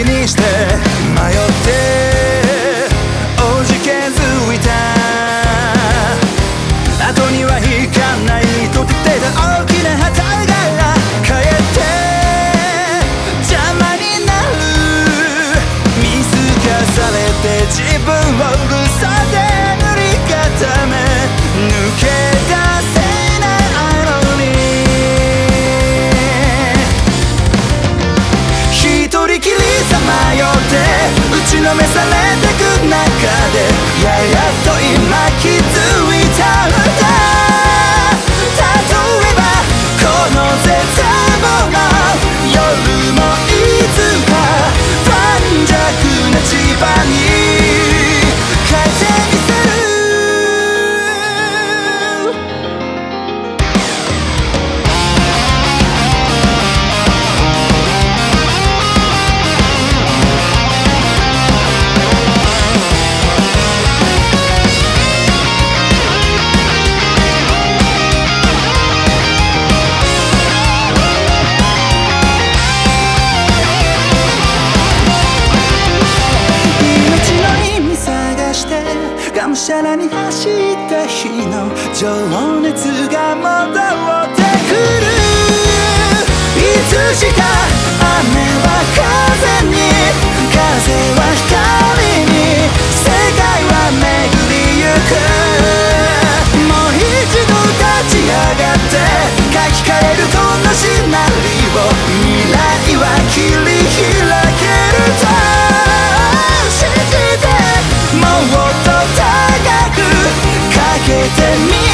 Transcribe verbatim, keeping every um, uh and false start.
気にして迷っておじけづいた後には引かないと言ってた大きな旗がかえって邪魔になる見透かされて自分を嘘で塗り固め抜け出せないのに一人きりさまよって打ちのめされてく中でややっと今気づいたんだ例えばこの絶望の夜もいつか盤石な千葉に変えてみせるがむしゃらに走った日の情熱が戻ってくるいつしか雨は風に風は光に世界は巡りゆくもう一度立ち上がって書き換えるこのシナリオ未来は切り開けると信じてもっと高くかけてみ